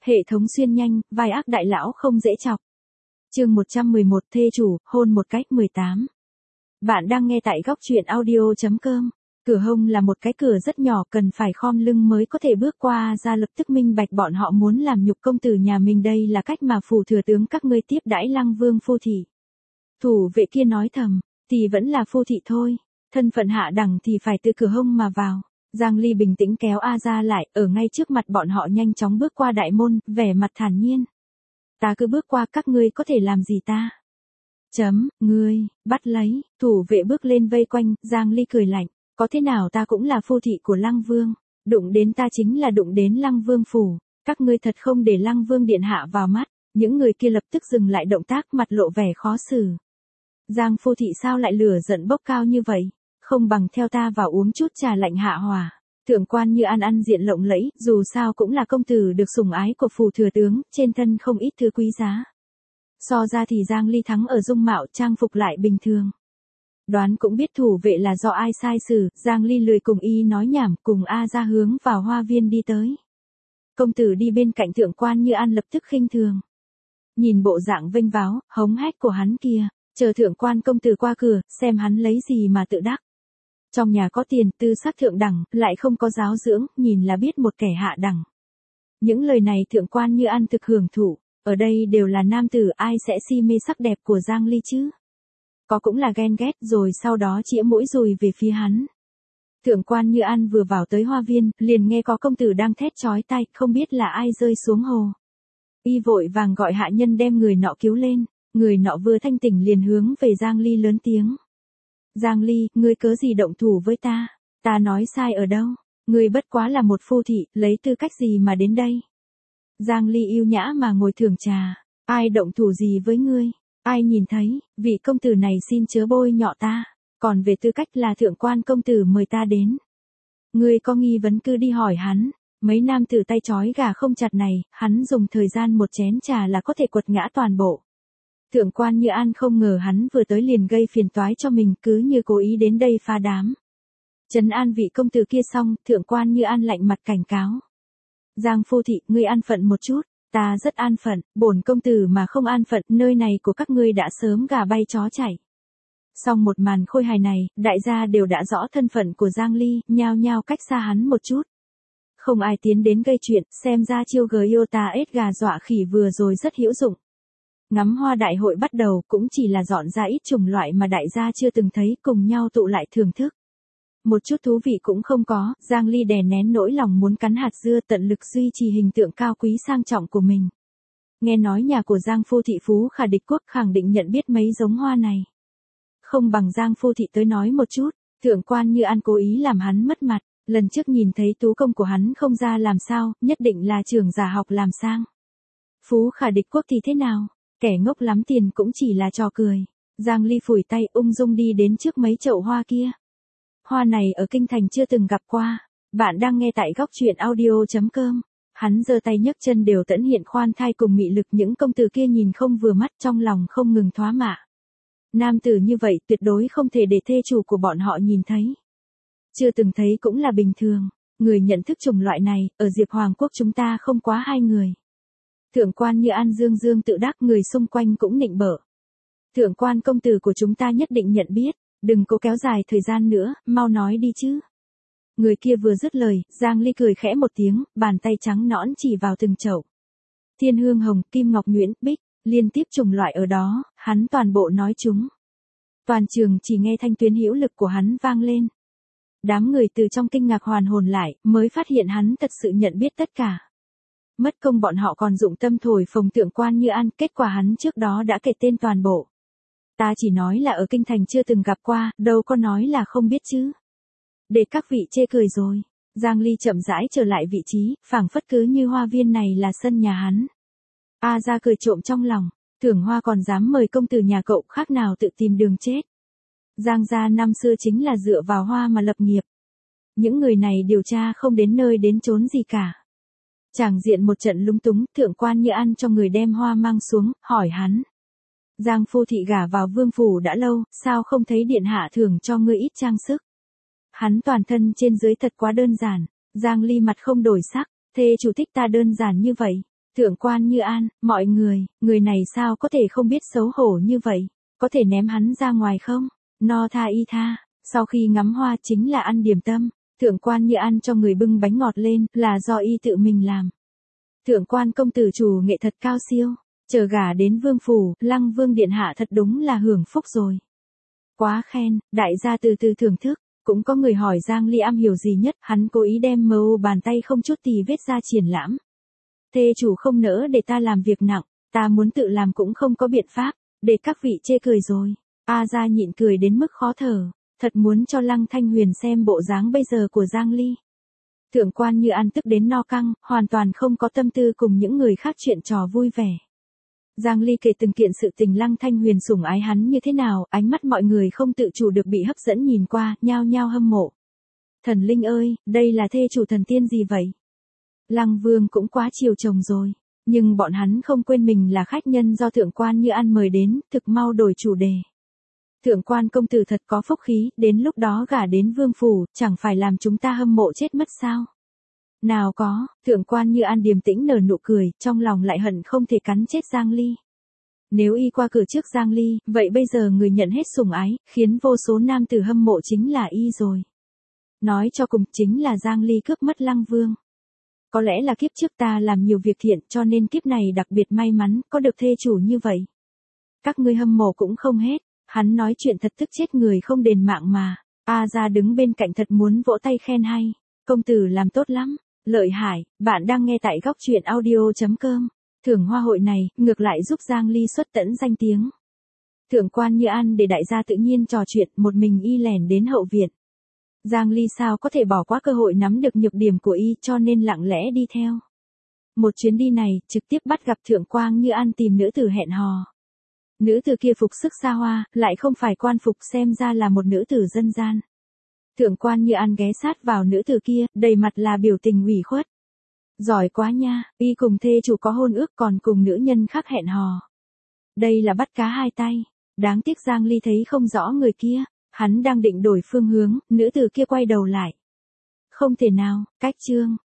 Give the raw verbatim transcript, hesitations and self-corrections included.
Hệ thống xuyên nhanh, vai ác đại lão không dễ chọc. Chương một trăm mười một thê chủ, hôn một cách mười tám. Bạn đang nghe tại góc truyện audio chấm com. Cửa hông là một cái cửa rất nhỏ, cần phải khom lưng mới có thể bước qua, ra lập tức minh bạch bọn họ muốn làm nhục công tử nhà mình, đây là cách mà phủ thừa tướng các ngươi tiếp đãi Lăng Vương phu thị. Thủ vệ kia nói thầm, thì vẫn là phu thị thôi, thân phận hạ đẳng thì phải từ cửa hông mà vào. Giang Ly bình tĩnh kéo A ra lại, ở ngay trước mặt bọn họ nhanh chóng bước qua đại môn, vẻ mặt thản nhiên. Ta cứ bước qua, các ngươi có thể làm gì ta? Chấm, ngươi, bắt lấy, thủ vệ bước lên vây quanh, Giang Ly cười lạnh, có thế nào ta cũng là phu thị của Lăng Vương, đụng đến ta chính là đụng đến Lăng Vương phủ, các ngươi thật không để Lăng Vương điện hạ vào mắt. Những người kia lập tức dừng lại động tác, mặt lộ vẻ khó xử. Giang phu thị sao lại lửa giận bốc cao như vậy? Không bằng theo ta vào uống chút trà lạnh hạ hòa. Thượng quan Như An ăn diện lộng lẫy, dù sao cũng là công tử được sủng ái của phủ thừa tướng, trên thân không ít thứ quý giá. So ra thì Giang Ly thắng ở dung mạo, trang phục lại bình thường. Đoán cũng biết thủ vệ là do ai sai xử, Giang Ly lười cùng y nói nhảm, cùng A ra hướng vào hoa viên đi tới. Công tử đi bên cạnh thượng quan Như An lập tức khinh thường. Nhìn bộ dạng vênh váo, hống hách của hắn kia, chờ thượng quan công tử qua cửa, xem hắn lấy gì mà tự đắc. Trong nhà có tiền, tư sắc thượng đẳng, lại không có giáo dưỡng, nhìn là biết một kẻ hạ đẳng. Những lời này thượng quan Như An thực hưởng thụ, ở đây đều là nam tử, ai sẽ si mê sắc đẹp của Giang Ly chứ? Có cũng là ghen ghét, rồi sau đó chĩa mũi dùi về phía hắn. Thượng quan Như An vừa vào tới hoa viên, liền nghe có công tử đang thét chói tai, không biết là ai rơi xuống hồ. Y vội vàng gọi hạ nhân đem người nọ cứu lên, người nọ vừa thanh tỉnh liền hướng về Giang Ly lớn tiếng. Giang Ly, ngươi cớ gì động thủ với ta? Ta nói sai ở đâu? Ngươi bất quá là một phu thị, lấy tư cách gì mà đến đây? Giang Ly yêu nhã mà ngồi thưởng trà. Ai động thủ gì với ngươi? Ai nhìn thấy, vị công tử này xin chớ bôi nhọ ta. Còn về tư cách là thượng quan công tử mời ta đến. Ngươi có nghi vấn cứ đi hỏi hắn. Mấy nam tử tay trói gà không chặt này, hắn dùng thời gian một chén trà là có thể quật ngã toàn bộ. Thượng quan Như An không ngờ hắn vừa tới liền gây phiền toái cho mình, cứ như cố ý đến đây phá đám. Trấn an vị công tử kia xong, thượng quan Như An lạnh mặt cảnh cáo. Giang phu thị, ngươi an phận một chút, ta rất an phận, bổn công tử mà không an phận, nơi này của các ngươi đã sớm gà bay chó chạy. Xong một màn khôi hài này, đại gia đều đã rõ thân phận của Giang Ly, nhao nhao cách xa hắn một chút. Không ai tiến đến gây chuyện, xem ra chiêu Giota ết gà dọa khỉ vừa rồi rất hữu dụng. Ngắm hoa đại hội bắt đầu, cũng chỉ là dọn ra ít chủng loại mà đại gia chưa từng thấy, cùng nhau tụ lại thưởng thức. Một chút thú vị cũng không có, Giang Ly đè nén nỗi lòng muốn cắn hạt dưa, tận lực duy trì hình tượng cao quý sang trọng của mình. Nghe nói nhà của Giang phu thị Phú Khả Địch Quốc khẳng định nhận biết mấy giống hoa này. Không bằng Giang phu thị tới nói một chút, thượng quan Như An cố ý làm hắn mất mặt, lần trước nhìn thấy tú công của hắn không ra làm sao, nhất định là trưởng giả học làm sang. Phú Khả Địch Quốc thì thế nào? Kẻ ngốc lắm tiền cũng chỉ là trò cười. Giang Ly phủi tay ung dung đi đến trước mấy chậu hoa kia. Hoa này ở kinh thành chưa từng gặp qua. Bạn đang nghe tại góc truyện audio chấm com. Hắn giơ tay nhấc chân đều tẫn hiện khoan thai cùng mị lực, những công tử kia nhìn không vừa mắt, trong lòng không ngừng thoá mạ. Nam tử như vậy tuyệt đối không thể để thê chủ của bọn họ nhìn thấy. Chưa từng thấy cũng là bình thường. Người nhận thức chủng loại này, ở Diệp Hoàng Quốc chúng ta không quá hai người. Thượng quan Như An dương dương tự đắc, người xung quanh cũng nịnh bợ. Thượng quan công tử của chúng ta nhất định nhận biết, đừng cố kéo dài thời gian nữa, mau nói đi chứ. Người kia vừa dứt lời, Giang Ly cười khẽ một tiếng, bàn tay trắng nõn chỉ vào từng chậu. Thiên hương hồng, kim ngọc nhuyễn, bích, liên tiếp chủng loại ở đó, hắn toàn bộ nói chúng. Toàn trường chỉ nghe thanh tuyến hữu lực của hắn vang lên. Đám người từ trong kinh ngạc hoàn hồn lại, mới phát hiện hắn thật sự nhận biết tất cả. Mất công bọn họ còn dụng tâm thổi phồng thượng quan Như An, kết quả hắn trước đó đã kể tên toàn bộ. Ta chỉ nói là ở kinh thành chưa từng gặp qua, đâu có nói là không biết chứ. Để các vị chê cười rồi. Giang Ly chậm rãi trở lại vị trí, phảng phất cứ như hoa viên này là sân nhà hắn. A ra cười trộm trong lòng, thưởng hoa còn dám mời công tử nhà cậu, khác nào tự tìm đường chết. Giang gia năm xưa chính là dựa vào hoa mà lập nghiệp. Những người này điều tra không đến nơi đến chốn gì cả. Tràng diện một trận lung túng, thượng quan Như An cho người đem hoa mang xuống, hỏi hắn. Giang phu thị gả vào vương phủ đã lâu, sao không thấy điện hạ thưởng cho ngươi ít trang sức? Hắn toàn thân trên dưới thật quá đơn giản. Giang Ly mặt không đổi sắc, thê chủ thích ta đơn giản như vậy. Thượng quan Như An, mọi người, người này sao có thể không biết xấu hổ như vậy, có thể ném hắn ra ngoài không? No tha y tha, sau khi ngắm hoa chính là ăn điểm tâm, thượng quan Như An cho người bưng bánh ngọt lên, là do y tự mình làm. Thượng quan công tử chủ nghệ thật cao siêu, chờ gả đến vương phủ, Lăng Vương điện hạ thật đúng là hưởng phúc rồi. Quá khen, đại gia từ từ thưởng thức, cũng có người hỏi Giang Ly am hiểu gì nhất, hắn cố ý đem mờ u bàn tay không chút tì vết ra triển lãm. Thê chủ không nỡ để ta làm việc nặng, ta muốn tự làm cũng không có biện pháp, để các vị chê cười rồi. A Gia nhịn cười đến mức khó thở, thật muốn cho Lăng Thanh Huyền xem bộ dáng bây giờ của Giang Ly. Thượng quan Như An tức đến no căng, hoàn toàn không có tâm tư cùng những người khác chuyện trò vui vẻ. Giang Ly kể từng kiện sự tình Lăng Thanh Huyền sủng ái hắn như thế nào, ánh mắt mọi người không tự chủ được bị hấp dẫn nhìn qua, nhao nhao hâm mộ. Thần linh ơi, đây là thê chủ thần tiên gì vậy? Lăng Vương cũng quá chiều chồng rồi, nhưng bọn hắn không quên mình là khách nhân do thượng quan Như An mời đến, thực mau đổi chủ đề. Thượng quan công tử thật có phúc khí, đến lúc đó gả đến vương phủ, chẳng phải làm chúng ta hâm mộ chết mất sao? Nào có, thượng quan Như An điềm tĩnh nở nụ cười, trong lòng lại hận không thể cắn chết Giang Ly. Nếu y qua cửa trước Giang Ly, vậy bây giờ người nhận hết sủng ái, khiến vô số nam tử hâm mộ chính là y rồi. Nói cho cùng, chính là Giang Ly cướp mất Lăng Vương. Có lẽ là kiếp trước ta làm nhiều việc thiện cho nên kiếp này đặc biệt may mắn, có được thê chủ như vậy. Các ngươi hâm mộ cũng không hết, hắn nói chuyện thật tức chết người không đền mạng mà. A Gia đứng bên cạnh thật muốn vỗ tay khen hay, công tử làm tốt lắm, lợi hại, bạn đang nghe tại góc truyện audio chấm com. Thưởng hoa hội này, ngược lại giúp Giang Ly xuất tẫn danh tiếng. Thượng quan Như An để đại gia tự nhiên trò chuyện, một mình y lẻn đến hậu viện. Giang Ly sao có thể bỏ qua cơ hội nắm được nhược điểm của y cho nên lặng lẽ đi theo. Một chuyến đi này, trực tiếp bắt gặp thượng quan Như An tìm nữ tử hẹn hò. Nữ tử kia phục sức xa hoa, lại không phải quan phục xem ra là một nữ tử dân gian. Thượng quan Như An ghé sát vào nữ tử kia, đầy mặt là biểu tình ủy khuất. Giỏi quá nha, y cùng thê chủ có hôn ước còn cùng nữ nhân khác hẹn hò. Đây là bắt cá hai tay, đáng tiếc Giang Ly thấy không rõ người kia, hắn đang định đổi phương hướng, nữ tử kia quay đầu lại. Không thể nào, cách chương,